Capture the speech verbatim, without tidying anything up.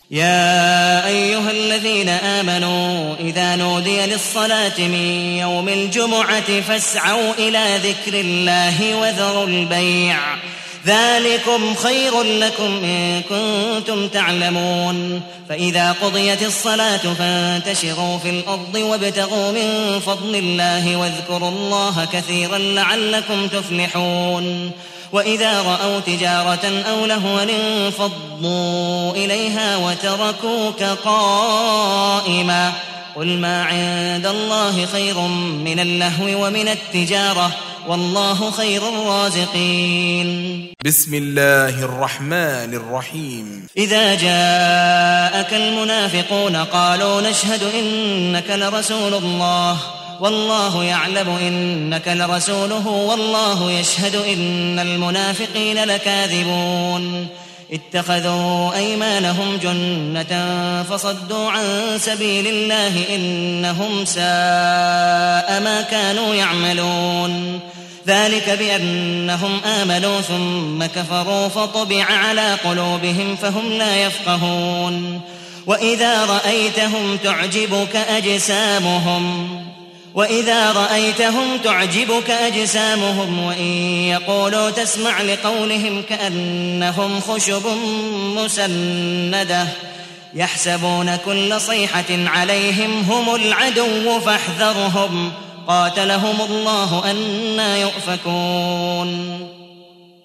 يا أيها الذين آمنوا إذا نودي للصلاة من يوم الجمعة فاسعوا إلى ذكر الله وذروا البيع ذلكم خير لكم إن كنتم تعلمون. فإذا قضيت الصلاة فانتشروا في الأرض وابتغوا من فضل الله واذكروا الله كثيرا لعلكم تفلحون. وإذا رأوا تجارة أو لهوا انفضوا إليها وتركوك قائما قل ما عند الله خير من اللهو ومن التجارة والله خير الرازقين. بسم الله الرحمن الرحيم. إذا جاءك المنافقون قالوا نشهد إنك لرسول الله والله يعلم إنك لرسوله والله يشهد إن المنافقين لكاذبون. اتخذوا أيمانهم جنة فصدوا عن سبيل الله إنهم ساء ما كانوا يعملون. ذلك بأنهم آمنوا ثم كفروا فطبع على قلوبهم فهم لا يفقهون. وإذا رأيتهم تعجبك أجسامهم وإذا رأيتهم تعجبك أجسامهم وإن يقولوا تسمع لقولهم كأنهم خشب مسندة يحسبون كل صيحة عليهم هم العدو فاحذرهم قاتلهم الله أنى يؤفكون.